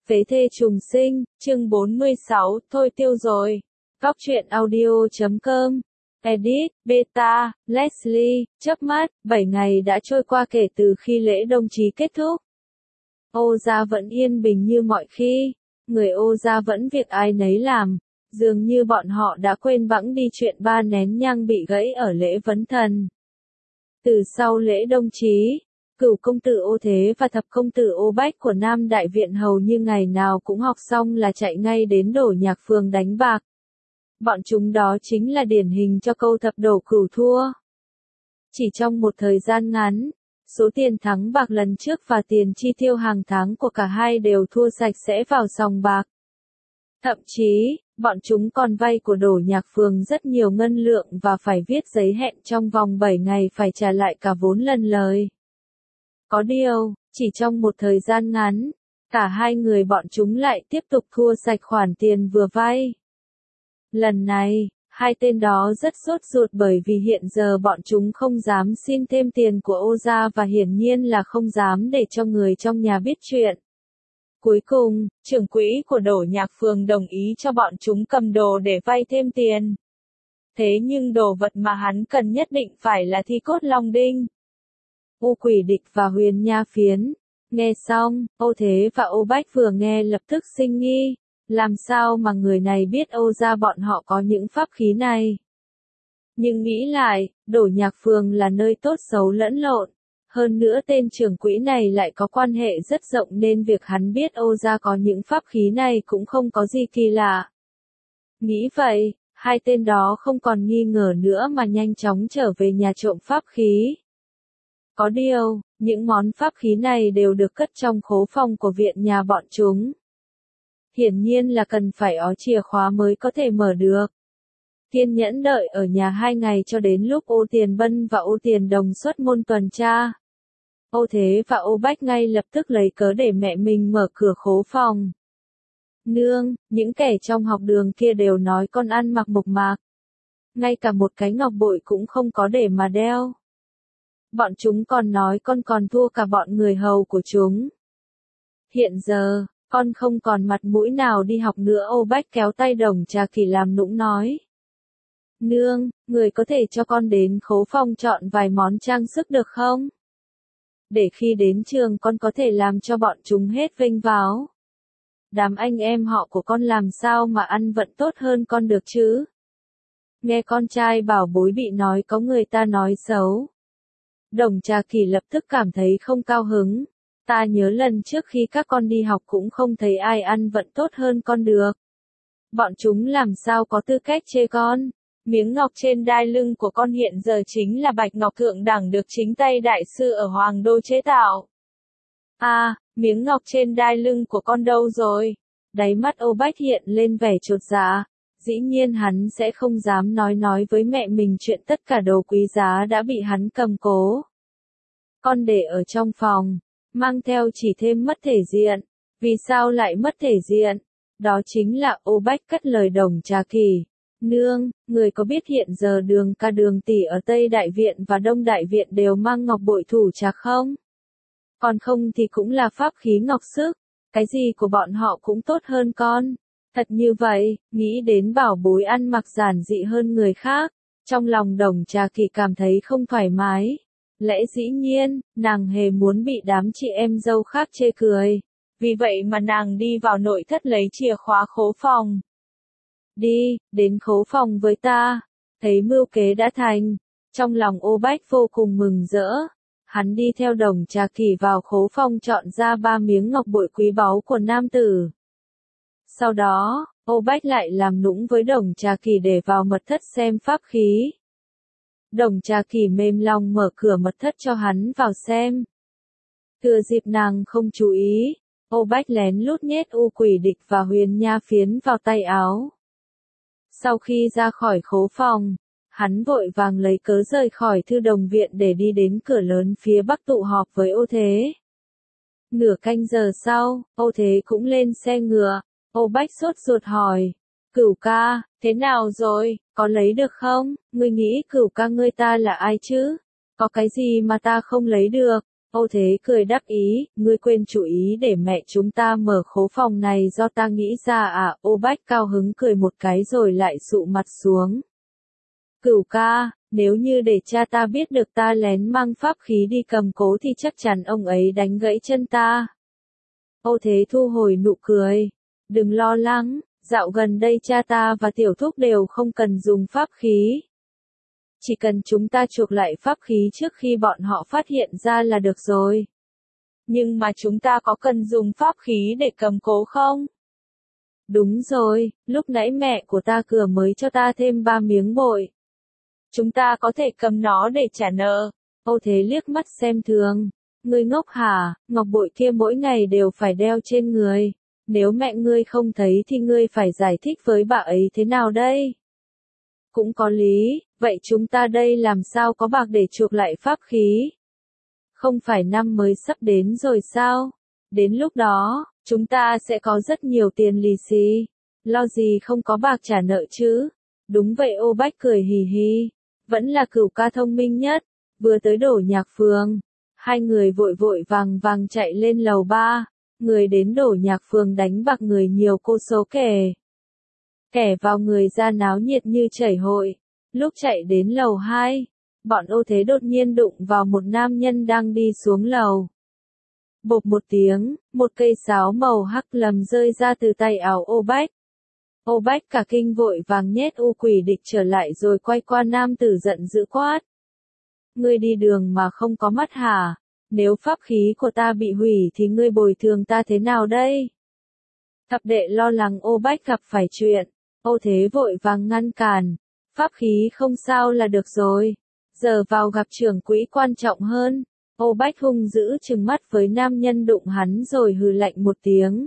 Phế thê trùng sinh, chương 46, thôi tiêu rồi. Góc truyện audio.com. Edit, Beta, Leslie, chớp mắt, 7 ngày đã trôi qua kể từ khi lễ đồng chí kết thúc. Ô gia vẫn yên bình như mọi khi, người ô gia vẫn việc ai nấy làm, dường như bọn họ đã quên bẵng đi chuyện 3 nén nhang bị gãy ở lễ vấn thần. Từ sau lễ đồng chí, Cửu công tử Ô Thế và Thập công tử Ô Bách của Nam Đại Viện hầu như ngày nào cũng học xong là chạy ngay đến Đổ Nhạc Phường đánh bạc. Bọn chúng đó chính là điển hình cho câu thập đổ cửu thua. Chỉ trong một thời gian ngắn, số tiền thắng bạc lần trước và tiền chi tiêu hàng tháng của cả hai đều thua sạch sẽ vào sòng bạc. Thậm chí, bọn chúng còn vay của Đổ Nhạc Phường rất nhiều ngân lượng và phải viết giấy hẹn trong vòng 7 ngày phải trả lại cả vốn lần lời. Có điều, chỉ trong một thời gian ngắn, cả hai người bọn chúng lại tiếp tục thua sạch khoản tiền vừa vay. Lần này, hai tên đó rất sốt ruột bởi vì hiện giờ bọn chúng không dám xin thêm tiền của Ô gia và hiển nhiên là không dám để cho người trong nhà biết chuyện. Cuối cùng, trưởng quỹ của Đổ Nhạc Phường đồng ý cho bọn chúng cầm đồ để vay thêm tiền. Thế nhưng đồ vật mà hắn cần nhất định phải là thi cốt long đinh. U Quỷ Địch và Huyền Nha Phiến. Nghe xong, Ô Thế và Ô Bách vừa nghe lập tức sinh nghi. Làm sao mà người này biết Ô gia bọn họ có những pháp khí này? Nhưng nghĩ lại, Đổ Nhạc Phường là nơi tốt xấu lẫn lộn. Hơn nữa tên trưởng quỹ này lại có quan hệ rất rộng nên việc hắn biết Ô gia có những pháp khí này cũng không có gì kỳ lạ. Nghĩ vậy, hai tên đó không còn nghi ngờ nữa mà nhanh chóng trở về nhà trộm pháp khí. Có điều, những món pháp khí này đều được cất trong khố phòng của viện nhà bọn chúng. Hiển nhiên là cần phải có chìa khóa mới có thể mở được. Kiên nhẫn đợi ở nhà 2 ngày cho đến lúc Ô Tiền Bân và Ô Tiền Đồng xuất môn tuần tra. Ô Thế và Ô Bách ngay lập tức lấy cớ để mẹ mình mở cửa khố phòng. Nương, những kẻ trong học đường kia đều nói con ăn mặc mộc mạc. Ngay cả một cái ngọc bội cũng không có để mà đeo. Bọn chúng còn nói con còn thua cả bọn người hầu của chúng. Hiện giờ, con không còn mặt mũi nào đi học nữa. Ô Bách kéo tay Đồng Trà Kỳ làm nũng nói. Nương, người có thể cho con đến khố phòng chọn vài món trang sức được không? Để khi đến trường con có thể làm cho bọn chúng hết vênh váo. Đám anh em họ của con làm sao mà ăn vận tốt hơn con được chứ? Nghe con trai bảo bối bị nói có người ta nói xấu. Đồng Trà Kỳ lập tức cảm thấy không cao hứng. Ta nhớ lần trước khi các con đi học cũng không thấy ai ăn vận tốt hơn con được. Bọn chúng làm sao có tư cách chê con. Miếng ngọc trên đai lưng của con hiện giờ chính là bạch ngọc thượng đẳng được chính tay đại sư ở Hoàng Đô chế tạo. À, miếng ngọc trên đai lưng của con đâu rồi? Đáy mắt Ô Bách hiện lên vẻ chột dạ. Dĩ nhiên hắn sẽ không dám nói với mẹ mình chuyện tất cả đồ quý giá đã bị hắn cầm cố. Con để ở trong phòng, mang theo chỉ thêm mất thể diện. Vì sao lại mất thể diện? Đó chính là Ô Bách cất lời Đồng Trà Kỳ. Nương, người có biết hiện giờ Đường Ca Đường tỷ ở Tây Đại Viện và Đông Đại Viện đều mang ngọc bội thủ trạc không? Còn không thì cũng là pháp khí ngọc sức. Cái gì của bọn họ cũng tốt hơn con. Thật như vậy, nghĩ đến bảo bối ăn mặc giản dị hơn người khác. Trong lòng Đồng Trà Kỳ cảm thấy không thoải mái. Lẽ dĩ nhiên, nàng hề muốn bị đám chị em dâu khác chê cười. Vì vậy mà nàng đi vào nội thất lấy chìa khóa khố phòng. Đi, đến khố phòng với ta. Thấy mưu kế đã thành. Trong lòng Ô Bách vô cùng mừng rỡ. Hắn đi theo Đồng Trà Kỳ vào khố phòng chọn ra 3 miếng ngọc bội quý báu của nam tử. Sau đó, Ô Bách lại làm nũng với Đồng Trà Kỳ để vào mật thất xem pháp khí. Đồng Trà Kỳ mềm lòng mở cửa mật thất cho hắn vào xem. Thừa dịp nàng không chú ý, Ô Bách lén lút nhét U Quỷ Địch và Huyền Nha Phiến vào tay áo. Sau khi ra khỏi khố phòng, hắn vội vàng lấy cớ rời khỏi thư đồng viện để đi đến cửa lớn phía bắc tụ họp với Ô Thế. Nửa canh giờ sau, Ô Thế cũng lên xe ngựa. Ô Bách sốt ruột hỏi. Cửu ca, thế nào rồi, có lấy được không? Ngươi nghĩ cửu ca ngươi ta là ai chứ? Có cái gì mà ta không lấy được? Ô Thế cười đắc ý, ngươi quên chú ý để mẹ chúng ta mở khố phòng này do ta nghĩ ra à, Ô Bách cao hứng cười một cái rồi lại sụ mặt xuống. Cửu ca, nếu như để cha ta biết được ta lén mang pháp khí đi cầm cố thì chắc chắn ông ấy đánh gãy chân ta. Ô Thế thu hồi nụ cười. Đừng lo lắng, dạo gần đây cha ta và tiểu thúc đều không cần dùng pháp khí. Chỉ cần chúng ta chuộc lại pháp khí trước khi bọn họ phát hiện ra là được rồi. Nhưng mà chúng ta có cần dùng pháp khí để cầm cố không? Đúng rồi, lúc nãy mẹ của ta cửa mới cho ta thêm 3 miếng bội. Chúng ta có thể cầm nó để trả nợ. Ô Thế liếc mắt xem thường. Ngươi ngốc hả, ngọc bội kia mỗi ngày đều phải đeo trên người. Nếu mẹ ngươi không thấy thì ngươi phải giải thích với bà ấy thế nào đây? Cũng có lý, vậy chúng ta đây làm sao có bạc để chuộc lại pháp khí? Không phải năm mới sắp đến rồi sao? Đến lúc đó, chúng ta sẽ có rất nhiều tiền lì xì. Lo gì không có bạc trả nợ chứ? Đúng vậy, Ô Bách cười hì hì. Vẫn là Cửu ca thông minh nhất. Vừa tới Đổ Nhạc Phường, hai người vội vội vàng vàng chạy lên lầu 3. Người đến Đổ Nhạc Phường đánh bạc người nhiều cô số kẻ. Kẻ vào người ra náo nhiệt như chảy hội. Lúc chạy đến lầu 2, bọn Ô Thế đột nhiên đụng vào một nam nhân đang đi xuống lầu. Bộp một tiếng, một cây sáo màu hắc lầm rơi ra từ tay áo Ô Bách. Ô Bách cả kinh vội vàng nhét u quỷ địch trở lại rồi quay qua nam tử giận dữ quát. Ngươi đi đường mà không có mắt hả? Nếu pháp khí của ta bị hủy thì ngươi bồi thường ta thế nào đây? Thập đệ lo lắng Ô Bách gặp phải chuyện. Ô Thế vội vàng ngăn cản. Pháp khí không sao là được rồi. Giờ vào gặp trưởng quỹ quan trọng hơn. Ô Bách hung dữ trừng mắt với nam nhân đụng hắn rồi hừ lạnh một tiếng.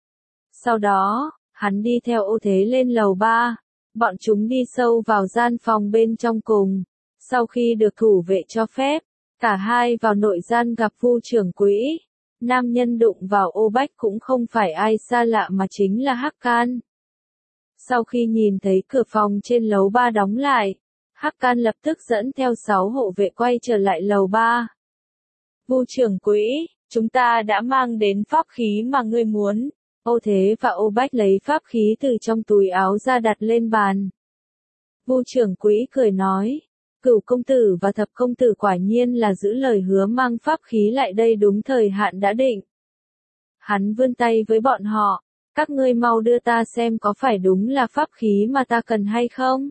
Sau đó, hắn đi theo Ô Thế lên lầu 3. Bọn chúng đi sâu vào gian phòng bên trong cùng. Sau khi được thủ vệ cho phép, cả hai vào nội gian gặp Vu trưởng quỹ. Nam nhân đụng vào Ô Bách cũng không phải ai xa lạ mà chính là Hắc Can. Sau khi nhìn thấy cửa phòng trên lầu 3 đóng lại, Hắc Can lập tức dẫn theo 6 hộ vệ quay trở lại lầu 3. Vu trưởng quỹ, chúng ta đã mang đến pháp khí mà ngươi muốn. Ô Thế và Ô Bách lấy pháp khí từ trong túi áo ra đặt lên bàn. Vu trưởng quỹ cười nói, Cửu công tử và Thập công tử quả nhiên là giữ lời hứa mang pháp khí lại đây đúng thời hạn đã định. Hắn vươn tay với bọn họ, các ngươi mau đưa ta xem có phải đúng là pháp khí mà ta cần hay không.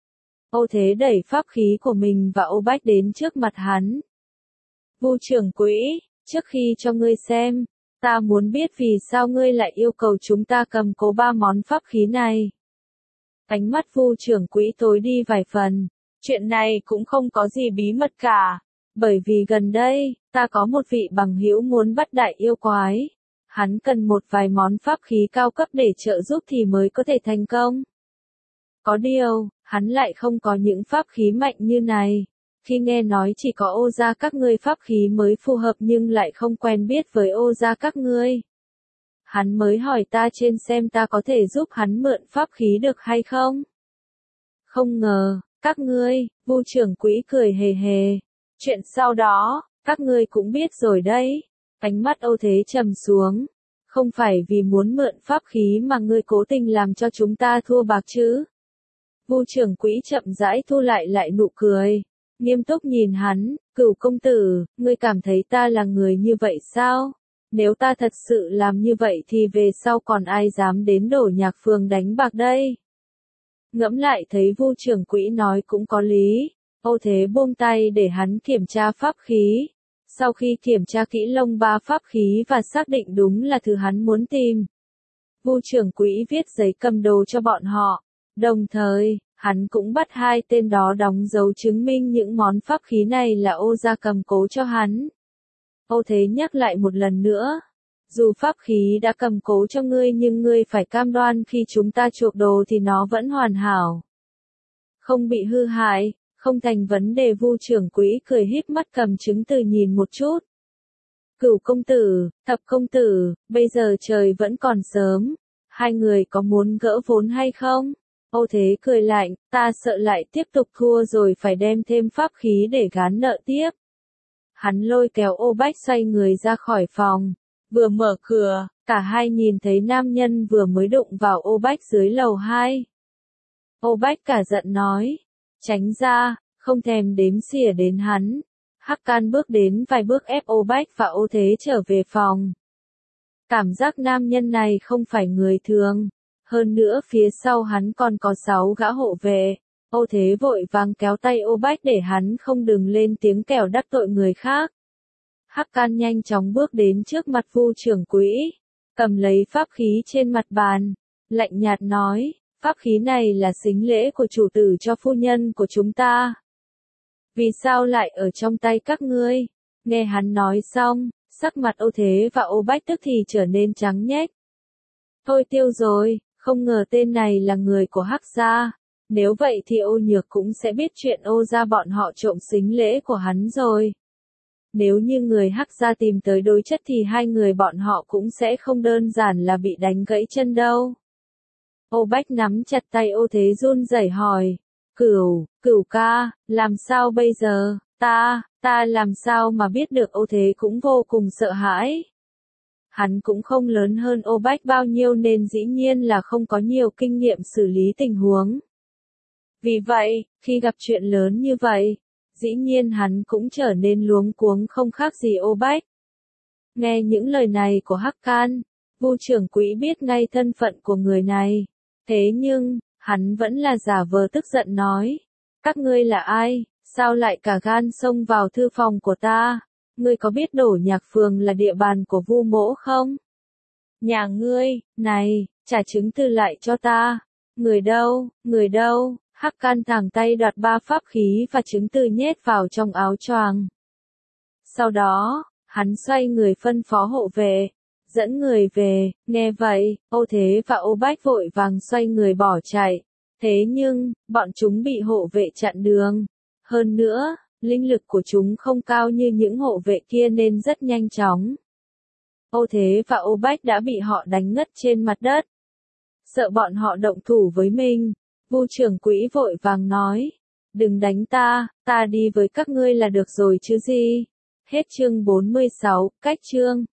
Ô Thế đẩy pháp khí của mình và Ô Bách đến trước mặt hắn. Vu trưởng quỹ, trước khi cho ngươi xem, ta muốn biết vì sao ngươi lại yêu cầu chúng ta cầm cố 3 món pháp khí này. Ánh mắt Vu trưởng quỹ tối đi vài phần. Chuyện này cũng không có gì bí mật cả. Bởi vì gần đây, ta có một vị bằng hữu muốn bắt đại yêu quái. Hắn cần một vài món pháp khí cao cấp để trợ giúp thì mới có thể thành công. Có điều, hắn lại không có những pháp khí mạnh như này. Khi nghe nói chỉ có Ô gia các ngươi pháp khí mới phù hợp nhưng lại không quen biết với Ô gia các ngươi. Hắn mới hỏi ta trên xem ta có thể giúp hắn mượn pháp khí được hay không. Không ngờ, các ngươi, Vu trưởng quỹ cười hề hề. Chuyện sau đó, các ngươi cũng biết rồi đấy. Ánh mắt Ô Thế trầm xuống. Không phải vì muốn mượn pháp khí mà ngươi cố tình làm cho chúng ta thua bạc chứ. Vu trưởng quỹ chậm rãi thu lại nụ cười. Nghiêm túc nhìn hắn, Cửu công tử, ngươi cảm thấy ta là người như vậy sao? Nếu ta thật sự làm như vậy thì về sau còn ai dám đến Đổ Nhạc Phường đánh bạc đây? Ngẫm lại thấy Vu trưởng quỹ nói cũng có lý. Ô Thế buông tay để hắn kiểm tra pháp khí. Sau khi kiểm tra kỹ lông 3 pháp khí và xác định đúng là thứ hắn muốn tìm, Vu trưởng quỹ viết giấy cầm đồ cho bọn họ. Đồng thời, hắn cũng bắt 2 tên đó đóng dấu chứng minh những món pháp khí này là Ô gia cầm cố cho hắn. Ô Thế nhắc lại một lần nữa. Dù pháp khí đã cầm cố cho ngươi nhưng ngươi phải cam đoan khi chúng ta chuộc đồ thì nó vẫn hoàn hảo. Không bị hư hại, không thành vấn đề. Vu trưởng quỹ cười híp mắt cầm chứng từ nhìn một chút. Cửu công tử, Thập công tử, bây giờ trời vẫn còn sớm. Hai người có muốn gỡ vốn hay không? Ô Thế cười lạnh, ta sợ lại tiếp tục thua rồi phải đem thêm pháp khí để gán nợ tiếp. Hắn lôi kéo Ô Bách xoay người ra khỏi phòng. Vừa mở cửa, cả hai nhìn thấy nam nhân vừa mới đụng vào Ô Bách dưới lầu 2. Ô Bách cả giận nói, tránh ra, không thèm đếm xỉa đến hắn. Hắc Can bước đến vài bước ép Ô Bách và Ô Thế trở về phòng. Cảm giác nam nhân này không phải người thường. Hơn nữa phía sau hắn còn có 6 gã hộ vệ. Ô Thế vội vàng kéo tay Ô Bách để hắn không đừng lên tiếng kẻo đắc tội người khác. Hắc Can nhanh chóng bước đến trước mặt Vu trưởng quỹ, cầm lấy pháp khí trên mặt bàn, lạnh nhạt nói, pháp khí này là sính lễ của chủ tử cho phu nhân của chúng ta. Vì sao lại ở trong tay các ngươi? Nghe hắn nói xong, sắc mặt Ô Thế và Ô Bách tức thì trở nên trắng nhếch. Thôi tiêu rồi, không ngờ tên này là người của Hắc gia. Nếu vậy thì Ô Nhược cũng sẽ biết chuyện Ô gia bọn họ trộm sính lễ của hắn rồi. Nếu như người Hắc gia tìm tới đối chất thì hai người bọn họ cũng sẽ không đơn giản là bị đánh gãy chân đâu. Ô Bách nắm chặt tay Ô Thế run rẩy hỏi, Cửu ca, làm sao bây giờ, ta làm sao mà biết được? Ô Thế cũng vô cùng sợ hãi. Hắn cũng không lớn hơn Ô Bách bao nhiêu nên dĩ nhiên là không có nhiều kinh nghiệm xử lý tình huống. Vì vậy, khi gặp chuyện lớn như vậy, dĩ nhiên hắn cũng trở nên luống cuống không khác gì Ô Bách. Nghe những lời này của Hắc Can, Vu trưởng quỹ biết ngay thân phận của người này. Thế nhưng, hắn vẫn là giả vờ tức giận nói, các ngươi là ai, sao lại cả gan xông vào thư phòng của ta? Ngươi có biết Đổ Nhạc Phường là địa bàn của Vu mỗ không? Nhà ngươi, này, trả chứng từ lại cho ta. Người đâu? Hắc Can thẳng tay đoạt 3 pháp khí và chứng từ nhét vào trong áo choàng. Sau đó, hắn xoay người phân phó hộ vệ, dẫn người về. Nghe vậy, Ô Thế và Ô Bách vội vàng xoay người bỏ chạy. Thế nhưng, bọn chúng bị hộ vệ chặn đường. Hơn nữa, linh lực của chúng không cao như những hộ vệ kia nên rất nhanh chóng. Ô Thế và Ô Bách đã bị họ đánh ngất trên mặt đất. Sợ bọn họ động thủ với mình, Vu trưởng quỹ vội vàng nói, đừng đánh ta đi với các ngươi là được rồi chứ gì. Hết chương 46, cách chương.